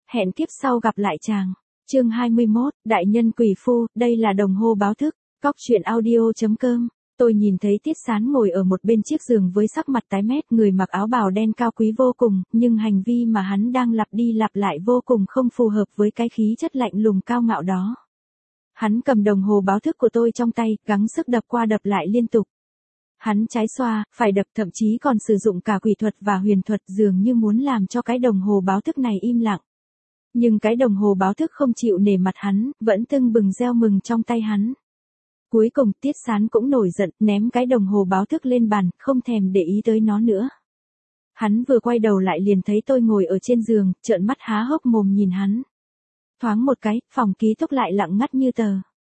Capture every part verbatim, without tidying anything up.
Hẹn kiếp sau gặp lại chàng. Chương hai mươi mốt, Đại nhân quỷ phu, đây là đồng hồ báo thức. Cóc truyện audio.com. Tôi nhìn thấy Tiết Sán ngồi ở một bên chiếc giường với sắc mặt tái mét, người mặc áo bào đen cao quý vô cùng, nhưng hành vi mà hắn đang lặp đi lặp lại vô cùng không phù hợp với cái khí chất lạnh lùng cao ngạo đó. Hắn cầm đồng hồ báo thức của tôi trong tay, gắng sức đập qua đập lại liên tục. Hắn trái xoa, phải đập, thậm chí còn sử dụng cả quỷ thuật và huyền thuật, dường như muốn làm cho cái đồng hồ báo thức này im lặng. Nhưng cái đồng hồ báo thức không chịu nể mặt hắn, vẫn tưng bừng reo mừng trong tay hắn. Cuối cùng Tiết Sán cũng nổi giận, ném cái đồng hồ báo thức lên bàn, không thèm để ý tới nó nữa. Hắn vừa quay đầu lại liền thấy tôi ngồi ở trên giường, trợn mắt há hốc mồm nhìn hắn. Thoáng một cái, phòng ký túc lại lặng ngắt như tờ.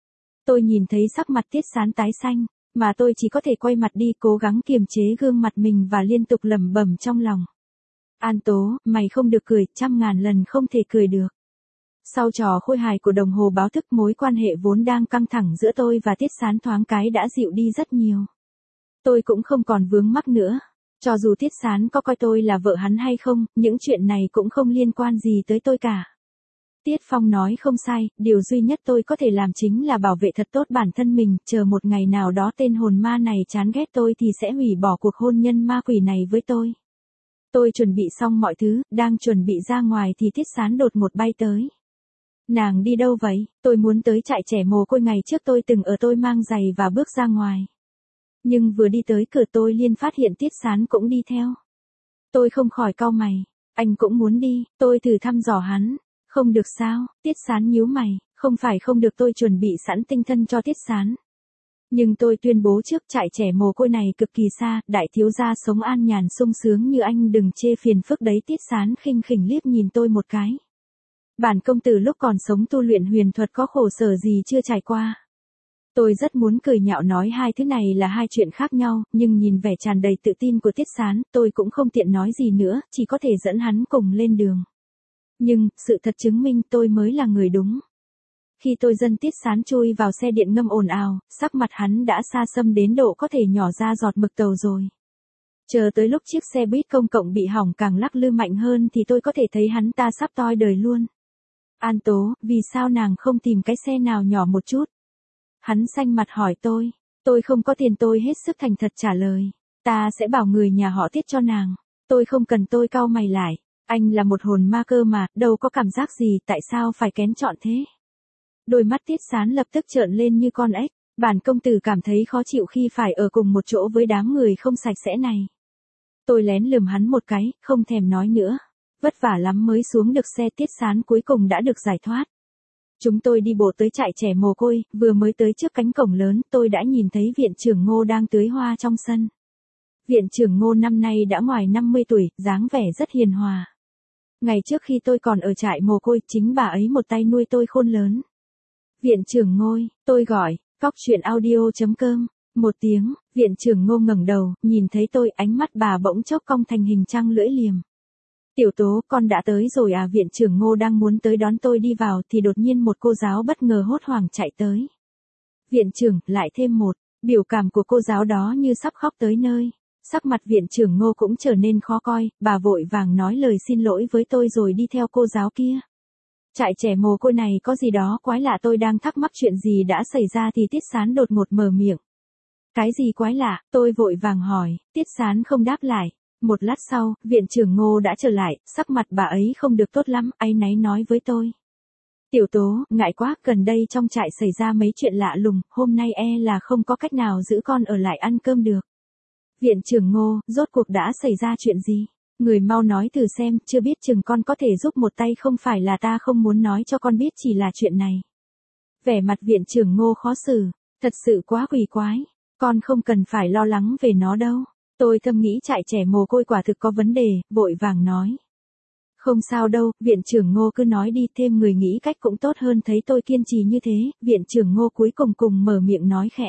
Tôi nhìn thấy sắc mặt Tiết Sán tái xanh, mà tôi chỉ có thể quay mặt đi, cố gắng kiềm chế gương mặt mình và liên tục lẩm bẩm trong lòng. An Tố, mày không được cười, trăm ngàn lần không thể cười được. Sau trò khôi hài của đồng hồ báo thức, mối quan hệ vốn đang căng thẳng giữa tôi và Tiết Sán thoáng cái đã dịu đi rất nhiều. Tôi cũng không còn vướng mắc nữa. Cho dù Tiết Sán có coi tôi là vợ hắn hay không, những chuyện này cũng không liên quan gì tới tôi cả. Tiết Phong nói không sai, điều duy nhất tôi có thể làm chính là bảo vệ thật tốt bản thân mình, chờ một ngày nào đó tên hồn ma này chán ghét tôi thì sẽ hủy bỏ cuộc hôn nhân ma quỷ này với tôi. Tôi chuẩn bị xong mọi thứ, đang chuẩn bị ra ngoài thì Tiết Sán đột ngột bay tới. Nàng đi đâu vậy? Tôi muốn tới trại trẻ mồ côi ngày trước tôi từng ở, tôi mang giày và bước ra ngoài. Nhưng vừa đi tới cửa tôi liền phát hiện Tiết Sán cũng đi theo. Tôi không khỏi cau mày. Anh cũng muốn đi, tôi thử thăm dò hắn. Không được sao? Tiết Sán nhíu mày. Không phải không được, tôi chuẩn bị sẵn tinh thần cho Tiết Sán. Nhưng tôi tuyên bố trước, trại trẻ mồ côi này cực kỳ xa, đại thiếu gia sống an nhàn sung sướng như anh đừng chê phiền phức đấy. Tiết Sán khinh khỉnh liếc nhìn tôi một cái. Bản công tử lúc còn sống tu luyện huyền thuật có khổ sở gì chưa trải qua. Tôi rất muốn cười nhạo nói hai thứ này là hai chuyện khác nhau, nhưng nhìn vẻ tràn đầy tự tin của Tiết Sán, tôi cũng không tiện nói gì nữa, chỉ có thể dẫn hắn cùng lên đường. Nhưng, sự thật chứng minh tôi mới là người đúng. Khi tôi dẫn Tiết Sán chui vào xe điện ngâm ồn ào, sắc mặt hắn đã xa xăm đến độ có thể nhỏ ra giọt mực tàu rồi. Chờ tới lúc chiếc xe buýt công cộng bị hỏng càng lắc lư mạnh hơn thì tôi có thể thấy hắn ta sắp toi đời luôn. An Tố, vì sao nàng không tìm cái xe nào nhỏ một chút? Hắn xanh mặt hỏi tôi. Tôi không có tiền, tôi hết sức thành thật trả lời. Ta sẽ bảo người nhà họ Tiết cho nàng. Tôi không cần. Tôi cau mày lại. Anh là một hồn ma cơ mà, đâu có cảm giác gì, tại sao phải kén chọn thế? Đôi mắt Tiết Sán lập tức trợn lên như con ếch. Bản công tử cảm thấy khó chịu khi phải ở cùng một chỗ với đám người không sạch sẽ này. Tôi lén lườm hắn một cái, không thèm nói nữa. Vất vả lắm mới xuống được xe. Tiết Sán cuối cùng đã được giải thoát. Chúng tôi đi bộ tới trại trẻ mồ côi, vừa mới tới trước cánh cổng lớn, tôi đã nhìn thấy viện trưởng Ngô đang tưới hoa trong sân. Viện trưởng Ngô năm nay đã ngoài năm mươi tuổi, dáng vẻ rất hiền hòa. Ngày trước khi tôi còn ở trại mồ côi, chính bà ấy một tay nuôi tôi khôn lớn. Viện trưởng Ngô, tôi gọi. Cóc truyện audio.com. Một tiếng, viện trưởng Ngô ngẩng đầu, nhìn thấy tôi, ánh mắt bà bỗng chốc cong thành hình trăng lưỡi liềm. Tiểu Tố, con đã tới rồi à? Viện trưởng Ngô đang muốn tới đón tôi đi vào thì đột nhiên một cô giáo bất ngờ hốt hoảng chạy tới. Viện trưởng, lại thêm một, biểu cảm của cô giáo đó như sắp khóc tới nơi. Sắc mặt viện trưởng Ngô cũng trở nên khó coi, bà vội vàng nói lời xin lỗi với tôi rồi đi theo cô giáo kia. Trại trẻ mồ côi này có gì đó quái lạ, tôi đang thắc mắc chuyện gì đã xảy ra thì Tiết Sán đột ngột mở miệng. Cái gì quái lạ? Tôi vội vàng hỏi, Tiết Sán không đáp lại. Một lát sau, viện trưởng Ngô đã trở lại, sắc mặt bà ấy không được tốt lắm, áy náy nói với tôi. Tiểu Tố, ngại quá, gần đây trong trại xảy ra mấy chuyện lạ lùng, hôm nay e là không có cách nào giữ con ở lại ăn cơm được. Viện trưởng Ngô, rốt cuộc đã xảy ra chuyện gì? Người mau nói thử xem, chưa biết chừng con có thể giúp một tay, không phải là ta không muốn nói cho con biết, chỉ là chuyện này. Vẻ mặt viện trưởng Ngô khó xử, thật sự quá quỷ quái, con không cần phải lo lắng về nó đâu. Tôi thầm nghĩ trại trẻ mồ côi quả thực có vấn đề, vội vàng nói. Không sao đâu, viện trưởng Ngô cứ nói đi, thêm người nghĩ cách cũng tốt hơn. Thấy tôi kiên trì như thế, viện trưởng Ngô cuối cùng cùng mở miệng nói khẽ.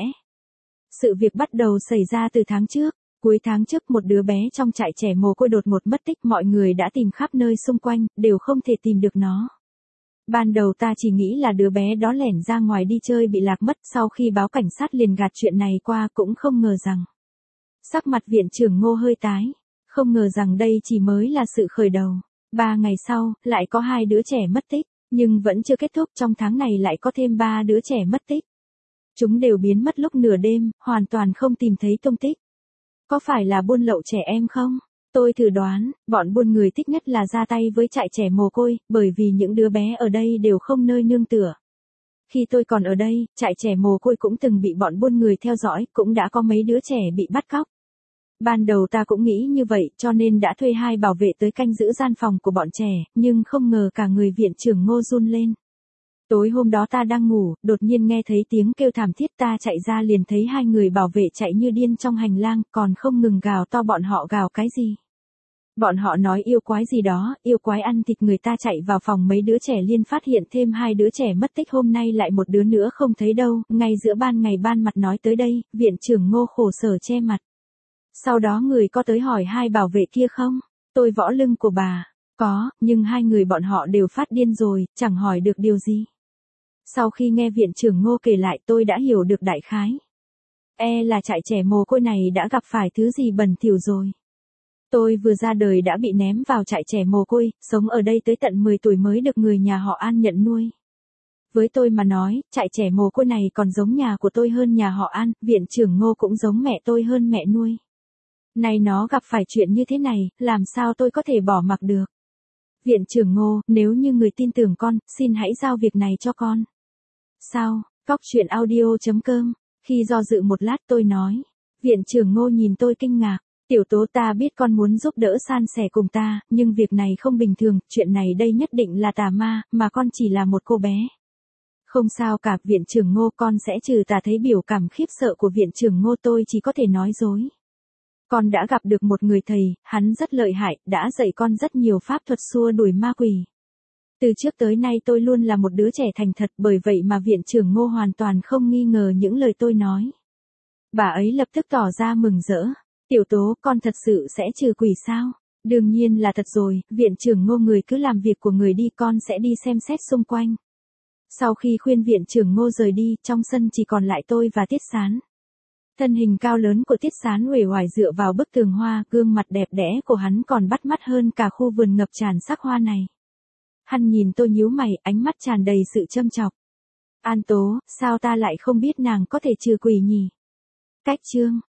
Sự việc bắt đầu xảy ra từ tháng trước. Cuối tháng trước một đứa bé trong trại trẻ mồ côi đột ngột mất tích, mọi người đã tìm khắp nơi xung quanh, đều không thể tìm được nó. Ban đầu ta chỉ nghĩ là đứa bé đó lẻn ra ngoài đi chơi bị lạc mất, sau khi báo cảnh sát liền gạt chuyện này qua, cũng không ngờ rằng. Sắc mặt viện trưởng Ngô hơi tái, không ngờ rằng đây chỉ mới là sự khởi đầu. Ba ngày sau, lại có hai đứa trẻ mất tích, nhưng vẫn chưa kết thúc, trong tháng này lại có thêm ba đứa trẻ mất tích. Chúng đều biến mất lúc nửa đêm, hoàn toàn không tìm thấy tung tích. Có phải là buôn lậu trẻ em không? Tôi thử đoán, bọn buôn người thích nhất là ra tay với trại trẻ mồ côi, bởi vì những đứa bé ở đây đều không nơi nương tựa. Khi tôi còn ở đây, trại trẻ mồ côi cũng từng bị bọn buôn người theo dõi, cũng đã có mấy đứa trẻ bị bắt cóc. Ban đầu ta cũng nghĩ như vậy, cho nên đã thuê hai bảo vệ tới canh giữ gian phòng của bọn trẻ, nhưng không ngờ cả người viện trưởng Ngô run lên. Tối hôm đó ta đang ngủ, đột nhiên nghe thấy tiếng kêu thảm thiết, ta chạy ra liền thấy hai người bảo vệ chạy như điên trong hành lang, còn không ngừng gào to. Bọn họ gào cái gì? Bọn họ nói yêu quái gì đó, yêu quái ăn thịt người. Ta chạy vào phòng, mấy đứa trẻ liên phát hiện thêm hai đứa trẻ mất tích, hôm nay lại một đứa nữa không thấy đâu, ngay giữa ban ngày ban mặt nói tới đây, viện trưởng Ngô khổ sở che mặt. Sau đó người có tới hỏi hai bảo vệ kia không? Tôi võ lưng của bà. Có, nhưng hai người bọn họ đều phát điên rồi, chẳng hỏi được điều gì. Sau khi nghe viện trưởng Ngô kể lại, tôi đã hiểu được đại khái. E là trại trẻ mồ côi này đã gặp phải thứ gì bẩn thỉu rồi. Tôi vừa ra đời đã bị ném vào trại trẻ mồ côi, sống ở đây tới tận mười tuổi mới được người nhà họ An nhận nuôi. Với tôi mà nói, trại trẻ mồ côi này còn giống nhà của tôi hơn nhà họ An, viện trưởng Ngô cũng giống mẹ tôi hơn mẹ nuôi. Này nó gặp phải chuyện như thế này, làm sao tôi có thể bỏ mặc được? Viện trưởng Ngô, nếu như người tin tưởng con, xin hãy giao việc này cho con. Sao? Cóc truyện audio chấm com. Khi do dự một lát tôi nói. Viện trưởng Ngô nhìn tôi kinh ngạc. Tiểu Tố, ta biết con muốn giúp đỡ san sẻ cùng ta, nhưng việc này không bình thường, chuyện này đây nhất định là tà ma, mà con chỉ là một cô bé. Không sao cả, viện trưởng Ngô, con sẽ trừ tà. Thấy biểu cảm khiếp sợ của viện trưởng Ngô, tôi chỉ có thể nói dối. Con đã gặp được một người thầy, hắn rất lợi hại, đã dạy con rất nhiều pháp thuật xua đuổi ma quỷ. Từ trước tới nay tôi luôn là một đứa trẻ thành thật, bởi vậy mà viện trưởng Ngô hoàn toàn không nghi ngờ những lời tôi nói. Bà ấy lập tức tỏ ra mừng rỡ. Tiểu Tố, con thật sự sẽ trừ quỷ sao? Đương nhiên là thật rồi, viện trưởng Ngô, người cứ làm việc của người đi, con sẽ đi xem xét xung quanh. Sau khi khuyên viện trưởng Ngô rời đi, trong sân chỉ còn lại tôi và Tiết Sán. Thân hình cao lớn của Tiết Sán uể oải dựa vào bức tường hoa, gương mặt đẹp đẽ của hắn còn bắt mắt hơn cả khu vườn ngập tràn sắc hoa này. Hắn nhìn tôi nhíu mày, ánh mắt tràn đầy sự châm chọc. An Tố, sao ta lại không biết nàng có thể trừ quỷ nhỉ? Cách chương